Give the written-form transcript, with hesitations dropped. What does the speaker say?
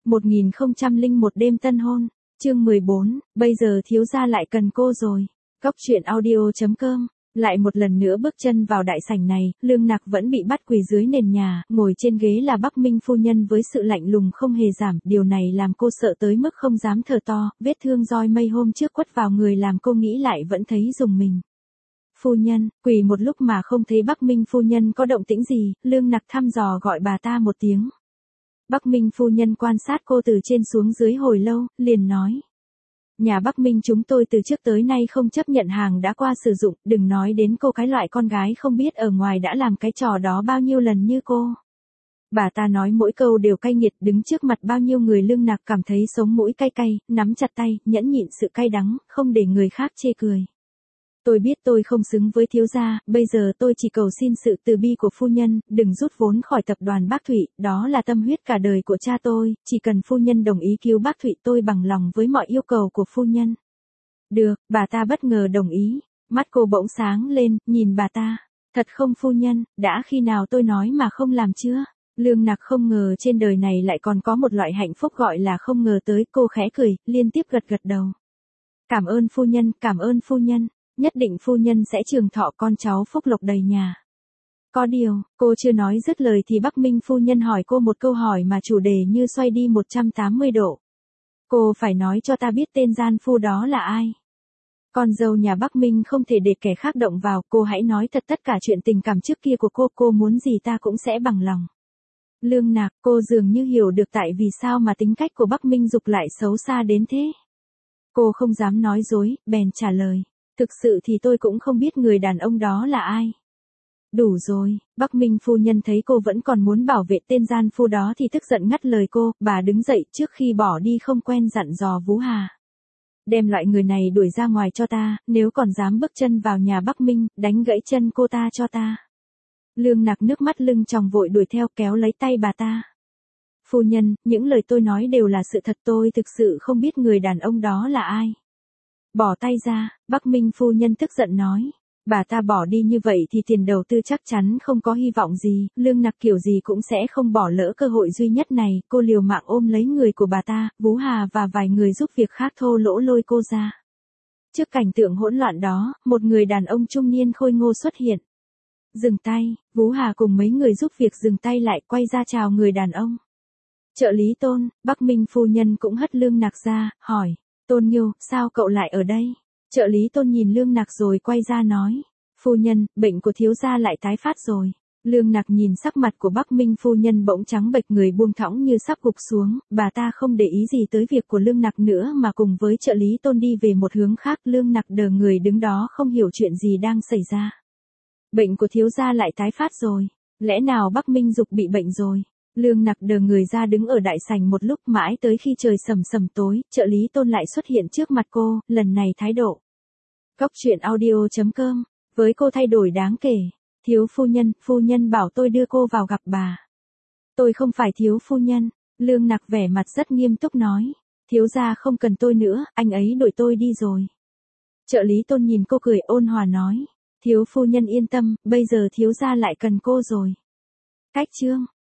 1001 đêm tân hôn, chương 14, bây giờ thiếu gia lại cần cô rồi. Góc truyện audio.com. Lại một lần nữa bước chân vào đại sảnh này, Lương Nặc vẫn bị bắt quỳ dưới nền nhà, ngồi trên ghế là Bắc Minh phu nhân với sự lạnh lùng không hề giảm, điều này làm cô sợ tới mức không dám thở to, vết thương roi mây hôm trước quất vào người làm cô nghĩ lại vẫn thấy rùng mình. Phu nhân, quỳ một lúc mà không thấy Bắc Minh phu nhân có động tĩnh gì, Lương Nặc thăm dò gọi bà ta một tiếng. Bắc Minh phu nhân quan sát cô từ trên xuống dưới hồi lâu, liền nói. Nhà Bắc Minh chúng tôi từ trước tới nay không chấp nhận hàng đã qua sử dụng, đừng nói đến cô cái loại con gái không biết ở ngoài đã làm cái trò đó bao nhiêu lần như cô. Bà ta nói mỗi câu đều cay nghiệt, đứng trước mặt bao nhiêu người. Lương Nặc cảm thấy sống mũi cay cay, nắm chặt tay, nhẫn nhịn sự cay đắng, không để người khác chê cười. Tôi biết tôi không xứng với thiếu gia, bây giờ tôi chỉ cầu xin sự từ bi của phu nhân, đừng rút vốn khỏi tập đoàn Bác Thụy, đó là tâm huyết cả đời của cha tôi, chỉ cần phu nhân đồng ý cứu Bác Thụy tôi bằng lòng với mọi yêu cầu của phu nhân. Được, bà ta bất ngờ đồng ý, mắt cô bỗng sáng lên, nhìn bà ta. Thật không phu nhân, đã khi nào tôi nói mà không làm chưa? Lương Nặc không ngờ trên đời này lại còn có một loại hạnh phúc gọi là không ngờ tới, cô khẽ cười, liên tiếp gật gật đầu. Cảm ơn phu nhân, cảm ơn phu nhân. Nhất định phu nhân sẽ trường thọ con cháu phúc lộc đầy nhà. Có điều, cô chưa nói dứt lời thì Bắc Minh phu nhân hỏi cô một câu hỏi mà chủ đề như xoay đi 180 độ. Cô phải nói cho ta biết tên gian phu đó là ai. Con dâu nhà Bắc Minh không thể để kẻ khác động vào, cô hãy nói thật tất cả chuyện tình cảm trước kia của cô muốn gì ta cũng sẽ bằng lòng. Lương Nặc, cô dường như hiểu được tại vì sao mà tính cách của Bắc Minh Dục lại xấu xa đến thế. Cô không dám nói dối, bèn trả lời. Thực sự thì tôi cũng không biết người đàn ông đó là ai. Đủ rồi, Bắc Minh phu nhân thấy cô vẫn còn muốn bảo vệ tên gian phu đó thì tức giận ngắt lời cô, bà đứng dậy trước khi bỏ đi không quên dặn dò Vũ Hà. Đem loại người này đuổi ra ngoài cho ta, nếu còn dám bước chân vào nhà Bắc Minh, đánh gãy chân cô ta cho ta. Lương Nặc nước mắt lưng tròng vội đuổi theo kéo lấy tay bà ta. Phu nhân, những lời tôi nói đều là sự thật, tôi thực sự không biết người đàn ông đó là ai. Bỏ tay ra, Bắc Minh phu nhân tức giận nói. Bà ta bỏ đi như vậy thì tiền đầu tư chắc chắn không có hy vọng gì, Lương Nặc kiểu gì cũng sẽ không bỏ lỡ cơ hội duy nhất này, cô liều mạng ôm lấy người của bà ta, Vũ Hà và vài người giúp việc khác thô lỗ lôi cô ra. Trước cảnh tượng hỗn loạn đó, một người đàn ông trung niên khôi ngô xuất hiện. Dừng tay, Vũ Hà cùng mấy người giúp việc dừng tay lại quay ra chào người đàn ông. Trợ lý Tôn, Bắc Minh phu nhân cũng hất Lương Nặc ra, hỏi. Tôn Nghiêu, sao cậu lại ở đây? Trợ lý Tôn nhìn Lương Nặc rồi quay ra nói. Phu nhân, bệnh của thiếu gia lại tái phát rồi. Lương Nặc nhìn sắc mặt của Bắc Minh phu nhân bỗng trắng bệch, người buông thõng như sắp gục xuống, bà ta không để ý gì tới việc của Lương Nặc nữa mà cùng với trợ lý Tôn đi về một hướng khác. Lương Nặc đờ người đứng đó không hiểu chuyện gì đang xảy ra. Bệnh của thiếu gia lại tái phát rồi. Lẽ nào Bắc Minh Dục bị bệnh rồi? Lương Nặc đờ người ra đứng ở đại sảnh một lúc mãi tới khi trời sầm sầm tối, trợ lý Tôn lại xuất hiện trước mặt cô, lần này thái độ. Góc truyện audio.com, với cô thay đổi đáng kể. Thiếu phu nhân bảo tôi đưa cô vào gặp bà. Tôi không phải thiếu phu nhân, Lương Nặc vẻ mặt rất nghiêm túc nói. Thiếu gia không cần tôi nữa, anh ấy đuổi tôi đi rồi. Trợ lý Tôn nhìn cô cười ôn hòa nói. Thiếu phu nhân yên tâm, bây giờ thiếu gia lại cần cô rồi. Cách chương.